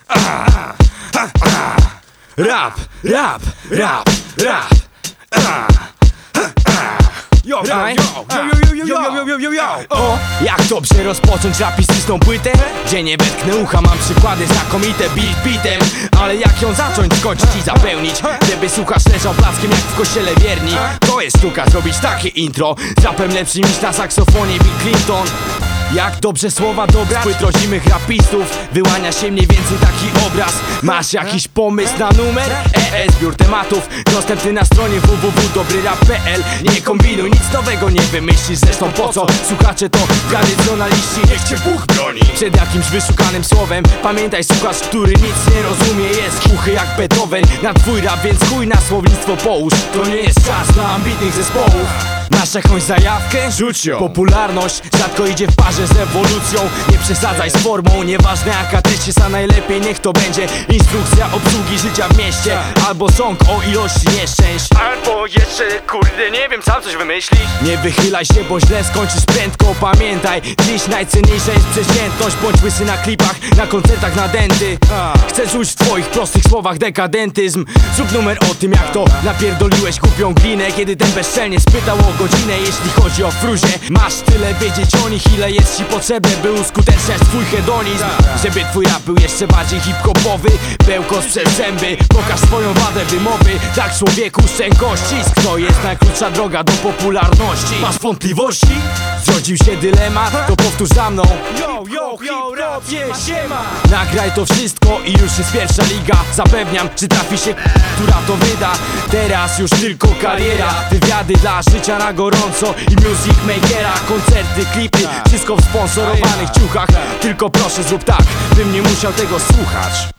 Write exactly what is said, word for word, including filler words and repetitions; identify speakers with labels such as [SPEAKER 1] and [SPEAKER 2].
[SPEAKER 1] Rap, rap, rap, rap. Yo, yo, yo, yo, yo, yo, yo, yo. O, jak dobrze rozpocząć rapistyczną płytę? Gdzie nie wetknę ucha, mam przykłady znakomite beat beatem. Ale jak ją zacząć, skończyć i zapełnić, żeby słuchacz leżał plackiem jak w kościele wierni. To jest sztuka zrobić takie intro z rapem lepszym niż na saksofonie Bill Clinton. Jak dobrze słowa dobrać, płyt rodzimych rapistów wyłania się mniej więcej taki obraz. Masz jakiś pomysł na numer? E E, zbiór tematów dostępny na stronie w w w kropka dobry rap kropka p l. Nie kombinuj, nic nowego nie wymyślisz. Zresztą po co? Słuchacze to tradycjonaliści. Niech cię Bóg broni przed jakimś wyszukanym słowem. Pamiętaj, słuchacz, który nic nie rozumie, jest głuchy jak Beethoven na twój rap, więc chuj na słownictwo połóż. To nie jest czas dla ambitnych zespołów. Masz jakąś zajawkę? Rzuć ją. Popularność rzadko idzie w parze z ewolucją. Nie przesadzaj z formą, nieważne jaka treść jest, a najlepiej niech to będzie instrukcja obsługi życia w mieście, albo song o ilości nieszczęść, albo jeszcze, kurde, nie wiem, sam coś wymyślisz. Nie wychylaj się, bo źle skończysz prędko. Pamiętaj, dziś najcenniejsza jest przeciętność. Bądź łysy na klipach, na koncertach nadęty. Chcę czuć w twoich prostych słowach dekadentyzm. Zrób numer o tym, jak to napierdoliłeś głupią glinę, kiedy ten bezczelnie spytał o godzinę. Jeśli chodzi o fruzie, masz tyle wiedzieć o nich, ile jest ci potrzebne, by uskuteczniać twój hedonizm. Żeby twój rap był jeszcze bardziej hip-hopowy, bełkot przez zęby, pokaż swoją wadę wymowy. Tak, człowieku, szczęko ścisk, to jest najkrótsza droga do popularności. Masz wątpliwości? Zrodził się dylemat, to powtórz za mną. Yo, yo, hip-hop, jest siema. Nagraj to wszystko i już jest pierwsza liga. Zapewniam, czy trafi się, która to wyda. Teraz już tylko kariera, wywiady dla życia na gorąco i music makera, koncerty, klipy, wszystko w sponsorowanych ciuchach. Tylko proszę zrób tak, bym nie musiał tego słuchać.